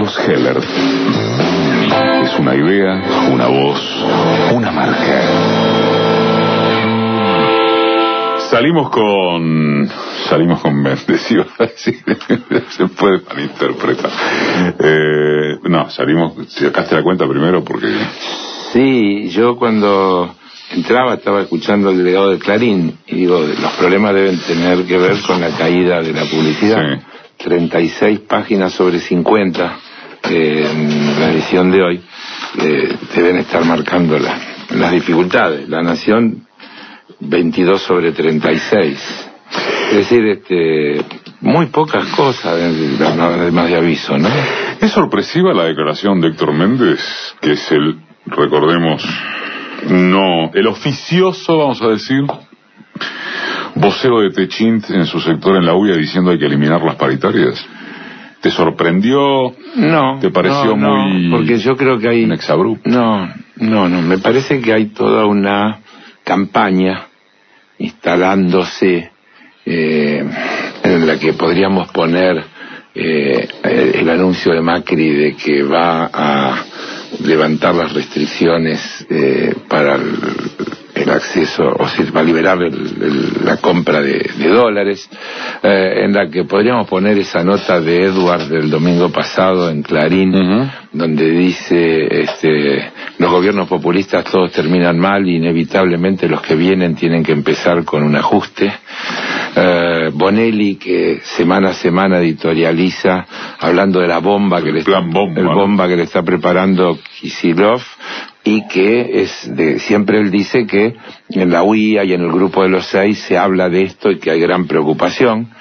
Carlos Heller. Es una idea, una voz, una marca. Salimos con Méndez, iba a decir, se puede malinterpretar. No, salimos, ¿sacaste la cuenta primero? Porque... Sí, yo cuando entraba estaba escuchando el delegado del Clarín y digo, los problemas deben tener que ver con la caída de la publicidad. Sí. 36 páginas sobre 50 en la edición de hoy deben estar marcando las dificultades. La Nación 22 sobre 36. Es decir, muy pocas cosas además de aviso, ¿no? Es sorpresiva la declaración de Héctor Méndez, que es recordemos, el oficioso, vamos a decir, vocero de Techint en su sector en la UIA diciendo hay que eliminar las paritarias. ¿Te sorprendió? No. ¿Te pareció muy... porque yo creo que hay... un exabrupto? No, me parece que hay toda una campaña instalándose en la que podríamos poner el anuncio de Macri de que va a levantar las restricciones para el acceso, o sea, va a liberar la compra de dólares, en la que podríamos poner esa nota de Edward del domingo pasado en Clarín, donde dice los gobiernos populistas todos terminan mal y inevitablemente los que vienen tienen que empezar con un ajuste. Bonelli, que semana a semana editorializa hablando de la bomba que le está preparando Kicillof, y que siempre él dice que en la UIA y en el grupo de los 6 se habla de esto y que hay gran preocupación.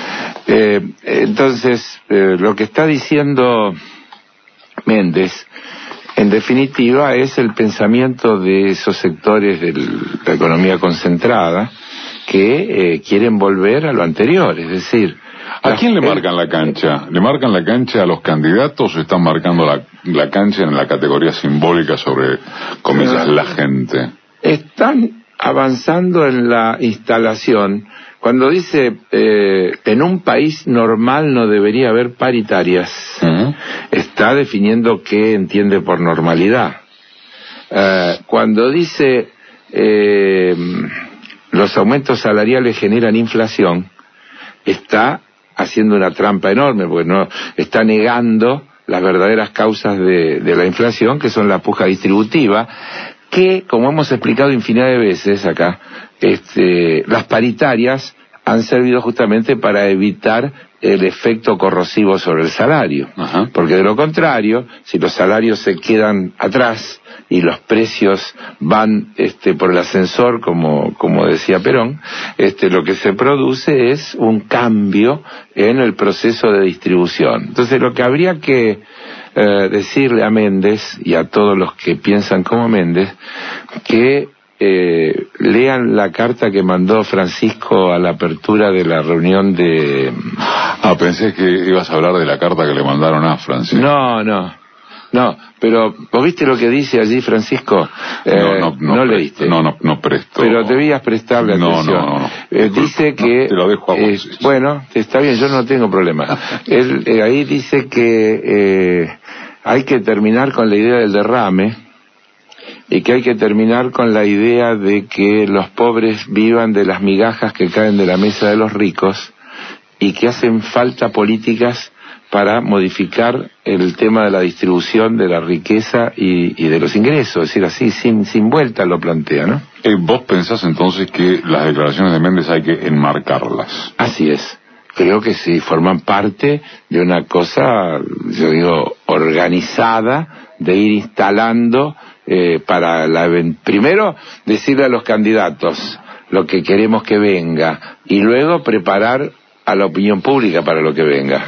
Entonces, lo que está diciendo Méndez, en definitiva, es el pensamiento de esos sectores de la economía concentrada que quieren volver a lo anterior, es decir... ¿A quién le marcan la cancha? ¿Le marcan la cancha a los candidatos o están marcando la cancha en la categoría simbólica sobre, comillas, la gente? Están avanzando en la instalación. Cuando dice, en un país normal no debería haber paritarias, está definiendo qué entiende por normalidad. Cuando dice, los aumentos salariales generan inflación, está haciendo una trampa enorme, porque no está negando las verdaderas causas de la inflación, que son la puja distributiva, que, como hemos explicado infinidad de veces acá, las paritarias han servido justamente para evitar el efecto corrosivo sobre el salario. Porque de lo contrario, si los salarios se quedan atrás y los precios van por el ascensor, como decía Perón, lo que se produce es un cambio en el proceso de distribución. Entonces, lo que habría que decirle a Méndez y a todos los que piensan como Méndez, que lean la carta que mandó Francisco a la apertura de la reunión de... pensé que ibas a hablar de la carta que le mandaron a Francisco. No, pero ¿vos viste lo que dice allí Francisco? No leíste. No presto. Pero debías prestarle atención. No. Dice que... te lo dejo a vos. Bueno, está bien, yo no tengo problema. Él ahí dice que hay que terminar con la idea del derrame, y que hay que terminar con la idea de que los pobres vivan de las migajas que caen de la mesa de los ricos, y que hacen falta políticas para modificar el tema de la distribución de la riqueza y de los ingresos. Es decir, así, sin vuelta lo plantea, ¿no? ¿Vos pensás entonces que las declaraciones de Méndez hay que enmarcarlas? Así es. Creo que sí, forman parte de una cosa, yo digo, organizada, de ir instalando para primero decirle a los candidatos lo que queremos que venga, y luego preparar a la opinión pública para lo que venga.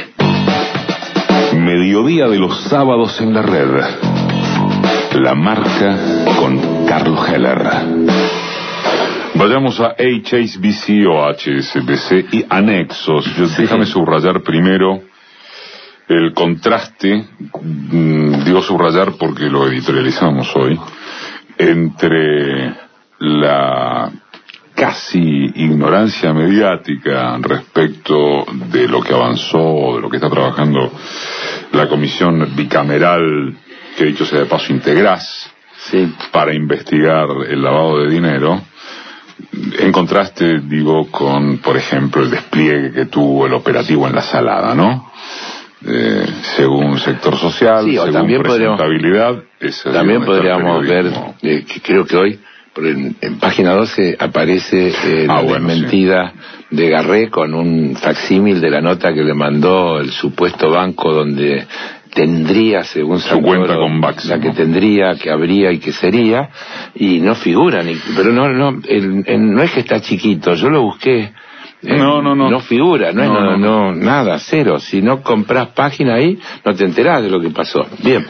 Mediodía de los sábados en la red. La marca con Carlos Heller. Vayamos a HSBC o HSBC y anexos. Déjame subrayar primero el contraste, digo subrayar porque lo editorializamos hoy, entre la casi ignorancia mediática respecto de lo que avanzó, de lo que está trabajando la comisión bicameral, que dicho sea de paso integrás, sí, para investigar el lavado de dinero, en contraste, digo, con, por ejemplo, el despliegue que tuvo el operativo en La Salada, ¿no? Según sector social, sí, según también presentabilidad, también podríamos ver, que creo que hoy en página 12 aparece la desmentida de Garré con un facsímil de la nota que le mandó el supuesto banco donde tendría, según su cuenta con Máximo, la que tendría, que habría y que sería, y no figura, pero no es que está chiquito, yo lo busqué. No figura, nada, cero. Si no compras página ahí, no te enterás de lo que pasó. Bien.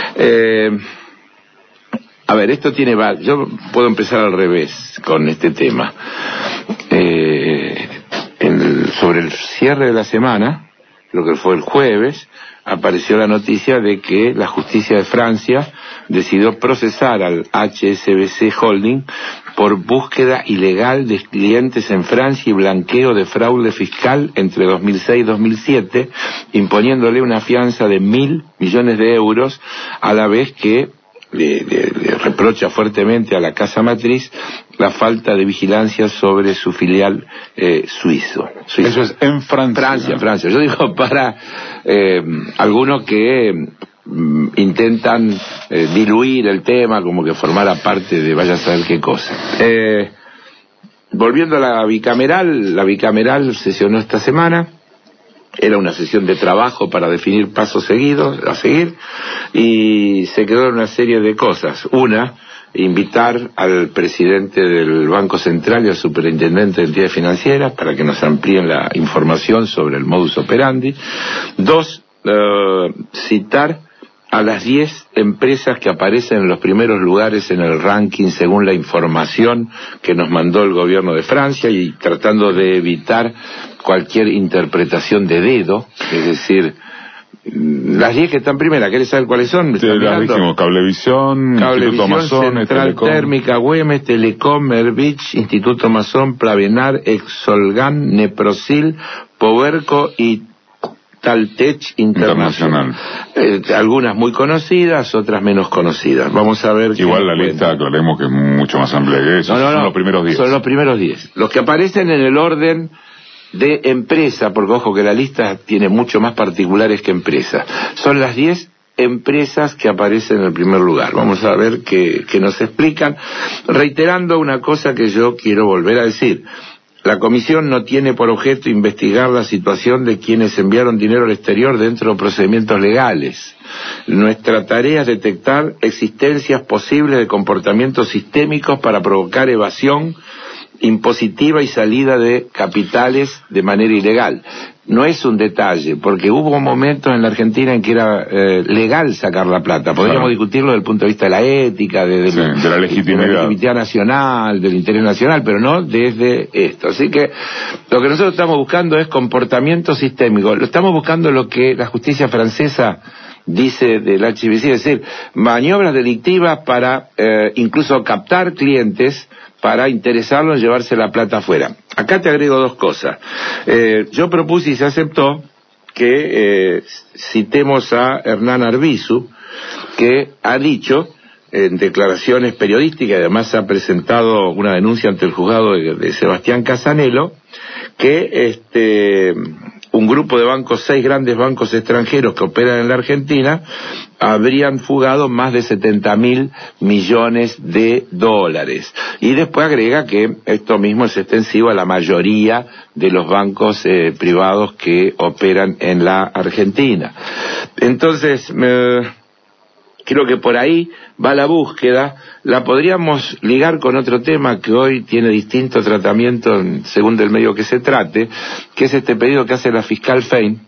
A ver, esto tiene... Yo puedo empezar al revés con este tema. Sobre el cierre de la semana, creo que fue el jueves, apareció la noticia de que la justicia de Francia decidió procesar al HSBC Holding por búsqueda ilegal de clientes en Francia y blanqueo de fraude fiscal entre 2006 y 2007, imponiéndole una fianza de 1.000 millones de euros, a la vez que le reprocha fuertemente a la casa matriz la falta de vigilancia sobre su filial suizo. Eso es en Francia. Francia. Yo digo para algunos que intentan diluir el tema como que formara parte de vaya a saber qué cosa. Volviendo a la bicameral sesionó esta semana. Era una sesión de trabajo para definir pasos seguidos a seguir, y se quedó en una serie de cosas. Una, invitar al presidente del Banco Central y al superintendente de entidades financieras para que nos amplíen la información sobre el modus operandi. Dos, citar a las 10 empresas que aparecen en los primeros lugares en el ranking según la información que nos mandó el gobierno de Francia, y tratando de evitar cualquier interpretación de dedo, es decir, las 10 que están primeras, ¿querés saber cuáles son? Las dijimos: Cablevisión, Instituto Masón, Central Térmica, Güemes, Telecom, Mervich, Instituto Masón, Plavenar, Exolgan, Neprosil, Powerco y Taltech Internacional. Algunas muy conocidas, otras menos conocidas. Vamos a ver. Igual la lista, aclaremos que es mucho más amplia que eso. Son los primeros 10. Son los primeros 10. Los que aparecen en el orden de empresa, porque ojo que la lista tiene mucho más particulares que empresa. Son las 10 empresas que aparecen en el primer lugar. Vamos a ver qué nos explican, reiterando una cosa que yo quiero volver a decir. La comisión no tiene por objeto investigar la situación de quienes enviaron dinero al exterior dentro de procedimientos legales. Nuestra tarea es detectar existencias posibles de comportamientos sistémicos para provocar evasión impositiva y salida de capitales de manera ilegal. No es un detalle, porque hubo momentos en la Argentina en que era legal sacar la plata. Podríamos discutirlo desde el punto de vista de la ética, de la legitimidad nacional, del interés nacional, pero no desde esto. Así que lo que nosotros estamos buscando es comportamiento sistémico. Lo estamos buscando lo que la justicia francesa dice del HSBC, es decir, maniobras delictivas para incluso captar clientes para interesarlo en llevarse la plata afuera. Acá te agrego dos cosas. Yo propuse y se aceptó que citemos a Hernán Arbizu, que ha dicho en declaraciones periodísticas, y además ha presentado una denuncia ante el juzgado de Sebastián Casanelo, que un grupo de bancos, 6 grandes bancos extranjeros que operan en la Argentina, habrían fugado más de 70.000 millones de dólares. Y después agrega que esto mismo es extensivo a la mayoría de los bancos privados que operan en la Argentina. Entonces, creo que por ahí va la búsqueda. La podríamos ligar con otro tema que hoy tiene distinto tratamiento según del medio que se trate, que es este pedido que hace la fiscal Fein,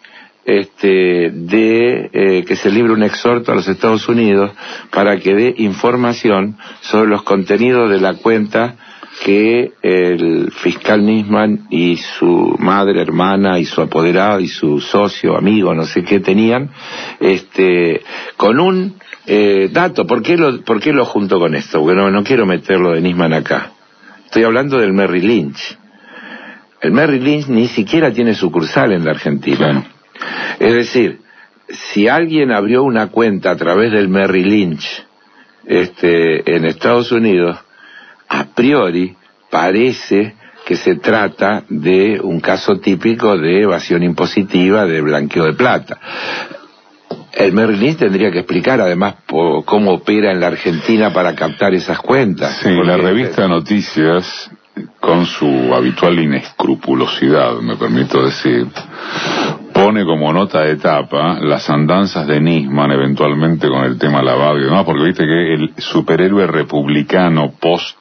que se libre un exhorto a los Estados Unidos para que dé información sobre los contenidos de la cuenta que el fiscal Nisman y su madre, hermana y su apoderado y su socio, amigo, no sé qué tenían, con un dato. ¿Por qué lo junto con esto? Porque no quiero meterlo de Nisman acá. Estoy hablando del Merrill Lynch. El Merrill Lynch ni siquiera tiene sucursal en la Argentina. Claro. Es decir, si alguien abrió una cuenta a través del Merrill Lynch en Estados Unidos, a priori parece que se trata de un caso típico de evasión impositiva, de blanqueo de plata. El Merrill Lynch tendría que explicar además cómo opera en la Argentina para captar esas cuentas. Sí, la revista Noticias, con su habitual inescrupulosidad, me permito decir, pone como nota de tapa las andanzas de Nisman eventualmente con el tema lavado y demás, porque viste que el superhéroe republicano post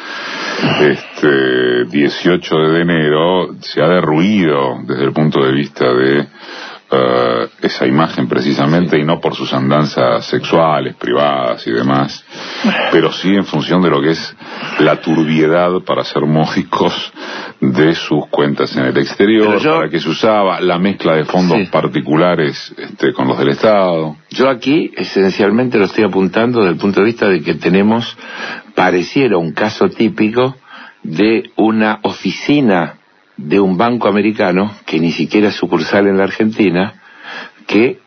18 de enero se ha derruido desde el punto de vista de esa imagen precisamente, y no por sus andanzas sexuales, privadas y demás, pero sí en función de lo que es la turbiedad, para ser módicos, de sus cuentas en el exterior, para que se usaba la mezcla de fondos particulares con los del Estado. Yo aquí esencialmente lo estoy apuntando desde el punto de vista de que tenemos, pareciera un caso típico de una oficina de un banco americano, que ni siquiera es sucursal en la Argentina, que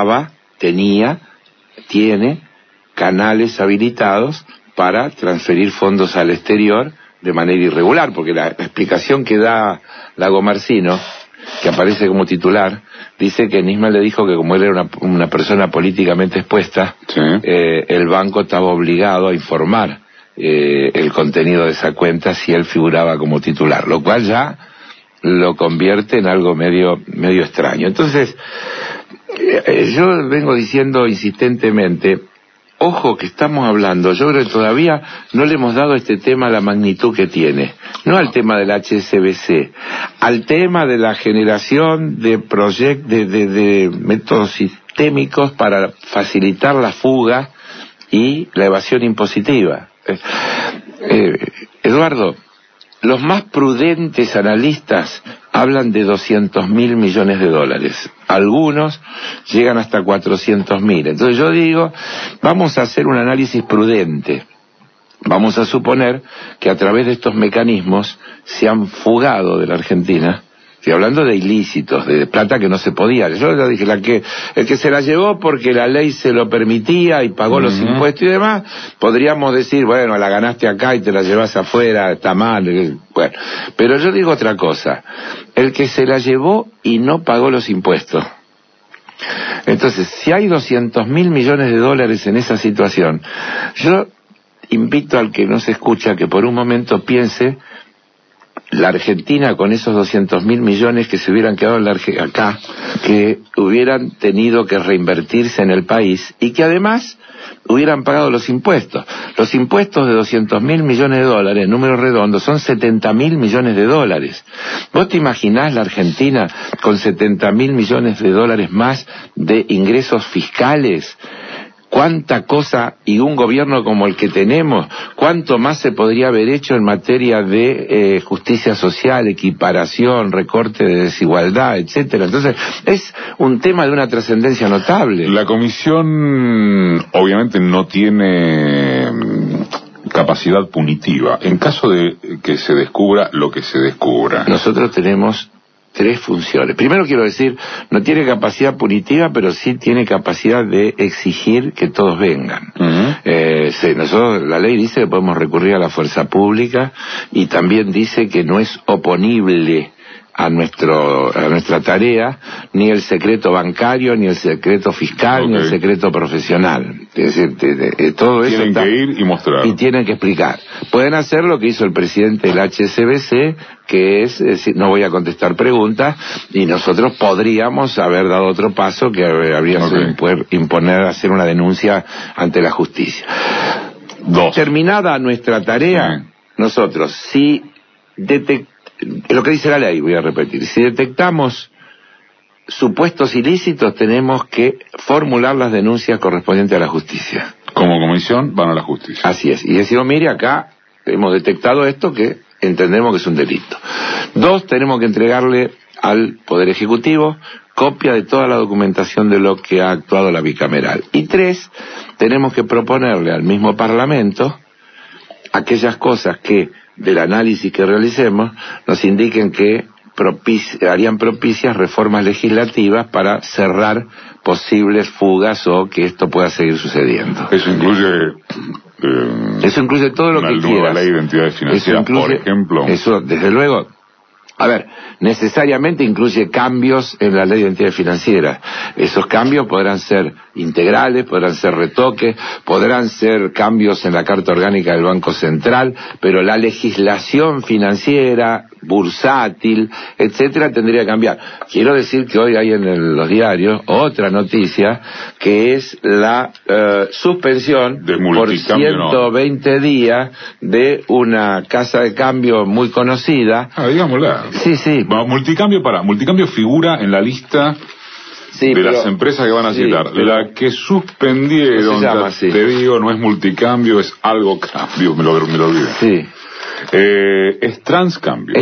tiene canales habilitados para transferir fondos al exterior de manera irregular, porque la explicación que da Lagomarsino, que aparece como titular, dice que Nisman le dijo que como él era una persona políticamente expuesta, el banco estaba obligado a informar el contenido de esa cuenta si él figuraba como titular, lo cual ya lo convierte en algo medio extraño. Entonces, yo vengo diciendo insistentemente, ojo que estamos hablando, yo creo que todavía no le hemos dado a este tema la magnitud que tiene, no al tema del HSBC, al tema de la generación de de métodos sistémicos para facilitar la fuga y la evasión impositiva. Eduardo, los más prudentes analistas hablan de 200.000 millones de dólares. Algunos llegan hasta 400.000. Entonces yo digo, vamos a hacer un análisis prudente. Vamos a suponer que a través de estos mecanismos se han fugado de la Argentina. Estoy hablando de ilícitos, de plata que no se podía. Yo ya dije, el que se la llevó porque la ley se lo permitía y pagó los impuestos y demás, podríamos decir, bueno, la ganaste acá y te la llevas afuera, está mal. Bueno, pero yo digo otra cosa. El que se la llevó y no pagó los impuestos. Entonces, si hay 200.000 millones de dólares en esa situación, yo invito al que no se escucha que por un momento piense la Argentina con esos 200.000 millones que se hubieran quedado acá, que hubieran tenido que reinvertirse en el país y que además hubieran pagado los impuestos. Los impuestos de 200.000 millones de dólares, número redondo, son 70.000 millones de dólares. ¿Vos te imaginás la Argentina con 70.000 millones de dólares más de ingresos fiscales? ¿Cuánta cosa, y un gobierno como el que tenemos, cuánto más se podría haber hecho en materia de justicia social, equiparación, recorte de desigualdad, etcétera? Entonces, es un tema de una trascendencia notable. La comisión obviamente no tiene capacidad punitiva, en caso de que se descubra lo que se descubra. Nosotros tenemos tres funciones. Primero quiero decir, no tiene capacidad punitiva, pero sí tiene capacidad de exigir que todos vengan. Nosotros, la ley dice que podemos recurrir a la fuerza pública y también dice que no es oponible a nuestra tarea ni el secreto bancario, ni el secreto fiscal, ni el secreto profesional. Es decir, todo eso tienen que ir y mostrar. Y tienen que explicar. Pueden hacer lo que hizo el presidente del HSBC, que es decir, no voy a contestar preguntas, y nosotros podríamos haber dado otro paso, que habría sido poder imponer, hacer una denuncia ante la justicia. Terminada nuestra tarea, nosotros, si lo que dice la ley, voy a repetir, si detectamos supuestos ilícitos, tenemos que formular las denuncias correspondientes a la justicia. Como comisión van a la justicia. Así es, y decimos, mire, acá hemos detectado esto que entendemos que es un delito. 2, tenemos que entregarle al Poder Ejecutivo copia de toda la documentación de lo que ha actuado la bicameral. Y 3, tenemos que proponerle al mismo Parlamento aquellas cosas que del análisis que realicemos, nos indiquen que harían propicias reformas legislativas para cerrar posibles fugas o que esto pueda seguir sucediendo. Eso incluye todo lo que quieras. Una nueva ley de identidades financieras, por ejemplo. Eso, desde luego. A ver, necesariamente incluye cambios en la ley de identidad financiera. Esos cambios podrán ser integrales, podrán ser retoques, podrán ser cambios en la Carta Orgánica del Banco Central, pero la legislación financiera, bursátil, etcétera, tendría que cambiar. Quiero decir que hoy hay en los diarios otra noticia, que es la suspensión por 120 días de una casa de cambio muy conocida. Digámosla. Sí. Multicambio figura en la lista de las empresas que van a citar. La que suspendieron, te digo, no es Multicambio, es Algo Cambio, me lo olvidé. Sí. Es Transcambio.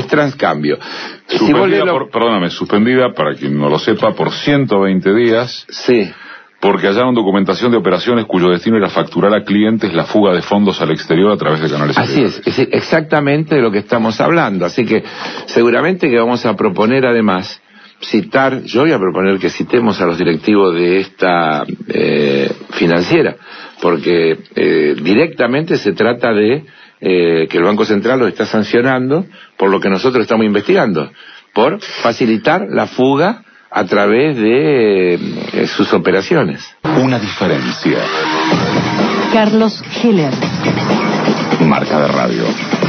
Suspendida, para quien no lo sepa, por 120 días. Sí. Porque hallaron documentación de operaciones cuyo destino era facturar a clientes la fuga de fondos al exterior a través de canales ilegales. Así es exactamente de lo que estamos hablando. Así que seguramente que vamos a proponer además yo voy a proponer que citemos a los directivos de esta financiera, porque directamente se trata de que el Banco Central lo está sancionando por lo que nosotros estamos investigando, por facilitar la fuga a través de sus operaciones. Una diferencia. Carlos Heller. Marca de radio.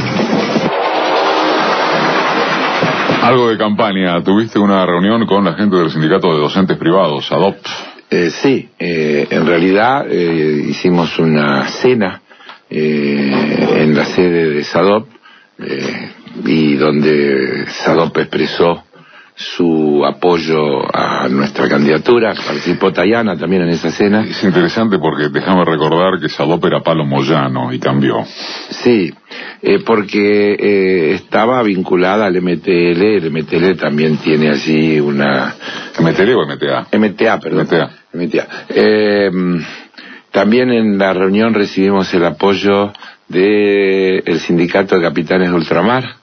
Algo de campaña. Tuviste una reunión con la gente del sindicato de docentes privados, SADOP. Sí, en realidad hicimos una cena en la sede de SADOP y donde SADOP expresó su apoyo a nuestra candidatura. Participó Tayana también en esa cena. Es interesante porque déjame recordar que SADOP era Palo Moyano y cambió. Sí, porque estaba vinculada al MTL. El MTL también tiene allí una... ¿MTL o MTA? MTA, perdón. MTA. También en la reunión recibimos el apoyo del Sindicato de Capitanes de Ultramar,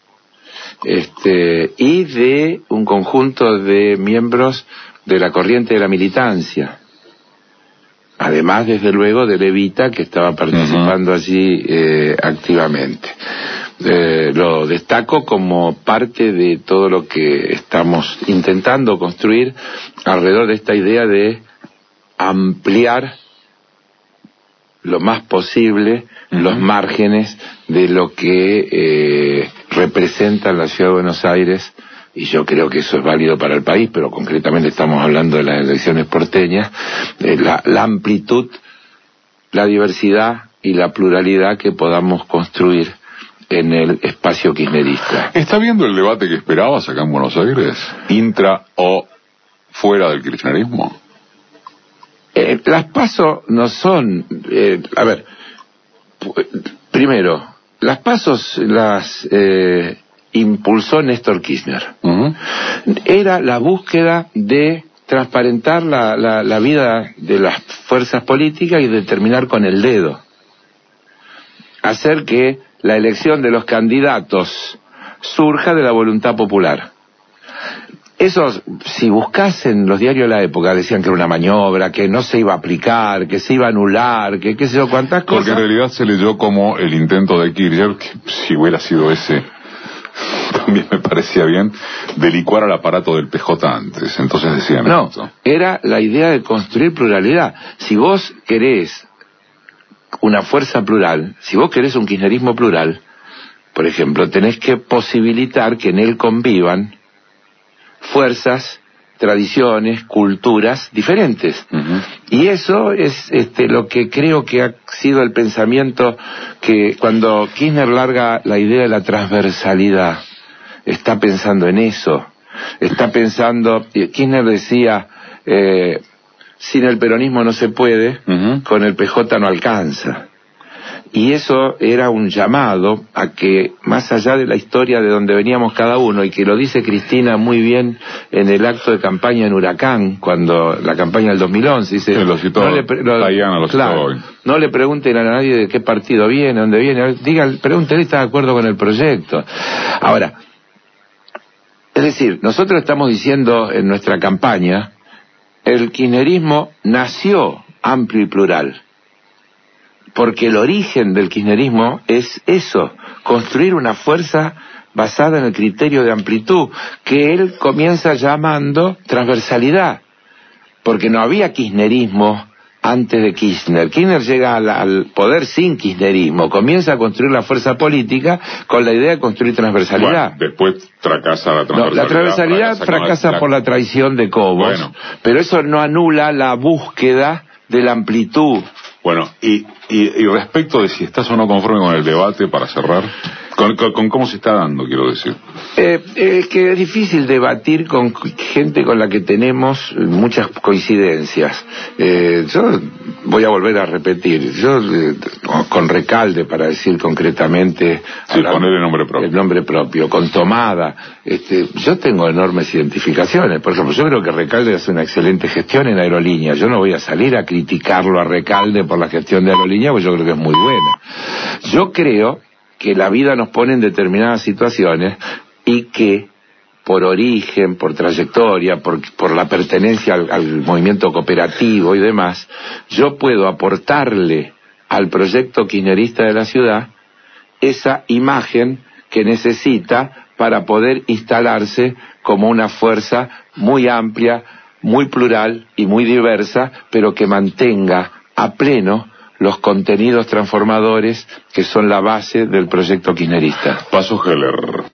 y de un conjunto de miembros de la corriente de la militancia, además desde luego de Levita, que estaba participando allí activamente. Lo destaco como parte de todo lo que estamos intentando construir alrededor de esta idea de ampliar lo más posible los márgenes de lo que representa la Ciudad de Buenos Aires, y yo creo que eso es válido para el país, pero concretamente estamos hablando de las elecciones porteñas, la amplitud, la diversidad y la pluralidad que podamos construir en el espacio kirchnerista. ¿Está viendo el debate que esperabas acá en Buenos Aires? ¿Intra o fuera del kirchnerismo? Las PASO no son... primero, las PASO las impulsó Néstor Kirchner. Era la búsqueda de transparentar la vida de las fuerzas políticas y de terminar con el dedo. Hacer que la elección de los candidatos surja de la voluntad popular. Eso, si buscasen los diarios de la época, decían que era una maniobra, que no se iba a aplicar, que se iba a anular, que qué sé yo cuántas cosas. Porque en realidad se leyó como el intento de Kirchner, que si hubiera sido ese, también me parecía bien, de licuar al aparato del PJ antes. Entonces decían... No, era la idea de construir pluralidad. Si vos querés una fuerza plural, si vos querés un kirchnerismo plural, por ejemplo, tenés que posibilitar que en él convivan fuerzas, tradiciones, culturas diferentes. Y eso es lo que creo que ha sido el pensamiento que cuando Kirchner larga la idea de la transversalidad, está pensando en eso. Está pensando, Kirchner decía, sin el peronismo no se puede, con el PJ no alcanza. y eso era un llamado a que, más allá de la historia de donde veníamos cada uno, y que lo dice Cristina muy bien en el acto de campaña en Huracán, cuando la campaña del 2011, dice, sí, lo citó, no le pregunten a nadie de qué partido viene, dónde viene, pregúntenle si está de acuerdo con el proyecto. Ahora, es decir, nosotros estamos diciendo en nuestra campaña, el kirchnerismo nació amplio y plural, porque el origen del kirchnerismo es eso, construir una fuerza basada en el criterio de amplitud, que él comienza llamando transversalidad, porque no había kirchnerismo antes de Kirchner. Kirchner llega al poder sin kirchnerismo, comienza a construir la fuerza política con la idea de construir transversalidad. Bueno, después fracasa la transversalidad. No, la transversalidad fracasa por la traición de Cobos, bueno, pero eso no anula la búsqueda de la amplitud. Bueno, y respecto de si estás o no conforme con el debate, para cerrar, con cómo se está dando, quiero decir. Es que es difícil debatir con gente con la que tenemos muchas coincidencias. Yo voy a volver a repetir, con Recalde, para decir concretamente... Sí, poner el nombre propio. El nombre propio, con Tomada. Yo tengo enormes identificaciones. Por ejemplo, yo creo que Recalde hace una excelente gestión en Aerolíneas. Yo no voy a salir a criticarlo a Recalde por la gestión de Aerolíneas, porque yo creo que es muy buena. Yo creo que la vida nos pone en determinadas situaciones y que por origen, por trayectoria, por la pertenencia al movimiento cooperativo y demás, yo puedo aportarle al proyecto kirchnerista de la ciudad esa imagen que necesita para poder instalarse como una fuerza muy amplia, muy plural y muy diversa, pero que mantenga a pleno los contenidos transformadores que son la base del proyecto kirchnerista. Paso Heller.